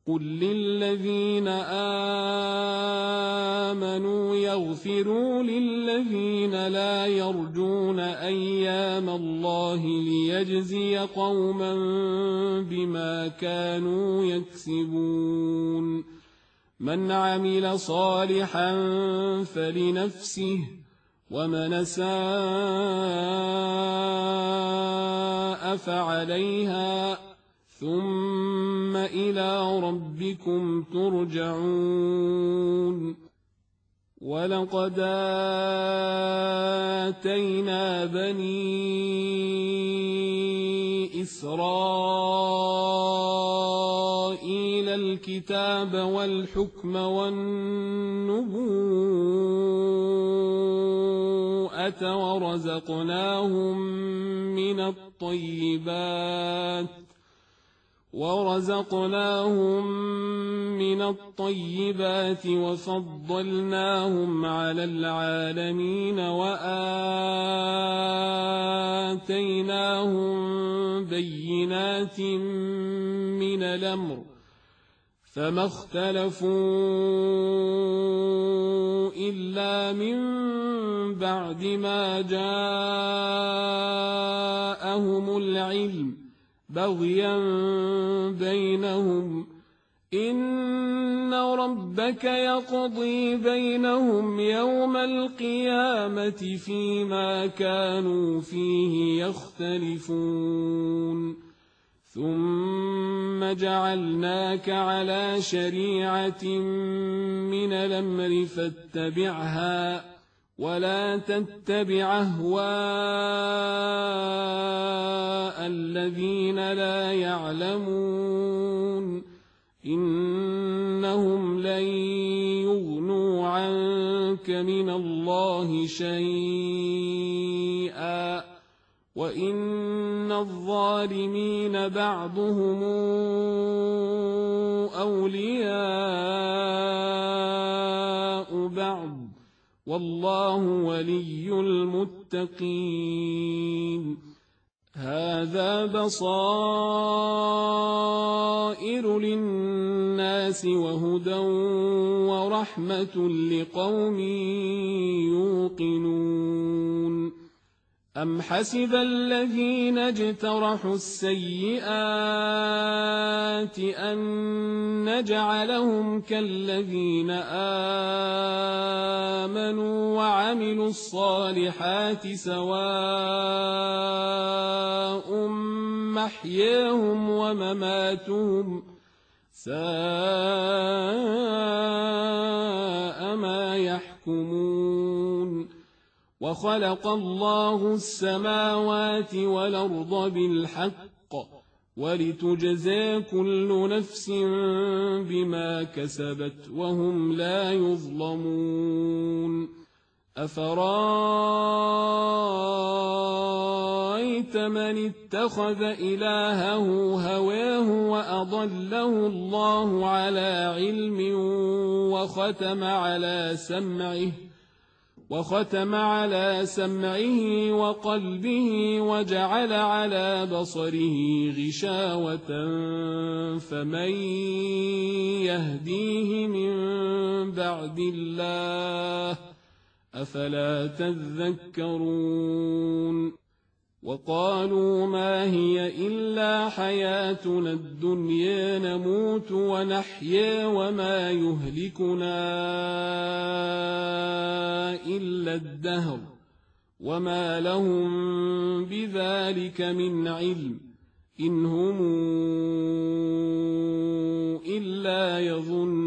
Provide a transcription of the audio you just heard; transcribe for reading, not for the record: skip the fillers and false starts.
قل للذين آمنوا يغفروا للذين لا يرجون أيام الله ليجزي قوما بما كانوا يكسبون من عمل صالحا فلنفسه ومن أساء فعليها ثم إلى ربكم ترجعون ولقد آتينا بني إسرائيل الكتاب والحكم والنبوءة ورزقناهم من الطيبات وفضلناهم على العالمين وآتيناهم بينات من الأمر فما اختلفوا إلا من بعد ما جاءهم العلم بغيا بينهم إن ربك يقضي بينهم يوم القيامة فيما كانوا فيه يختلفون ثم جعلناك على شريعة من الأمر فاتبعها ولا تتبع أهواء الذين لا يعلمون إنهم لن يغنوا عنك من الله شيئا وإن الظالمين بعضهم أولياء بعض والله ولي المتقين هذا بصائر للناس وهدى ورحمة لقوم يوقنون أم حسب الذين اجترحوا السيئات أن نجعلهم كالذين آمنوا وعملوا الصالحات سواء محياهم ومماتهم ساء ما يحكمون وخلق الله السماوات والأرض بالحق ولتجزى كل نفس بما كسبت وهم لا يظلمون أفرأيت من اتخذ إلهه هواه وأضله الله على علم وختم على سمعه وقلبه وجعل على بصره غشاوة فمن يهديه من بعد الله أفلا تذكرون وقالوا ما هي إلا حياتنا الدنيا نموت ونحيا وما يهلكنا إلا الدهر وما لهم بذلك من علم إن هم إلا يظنون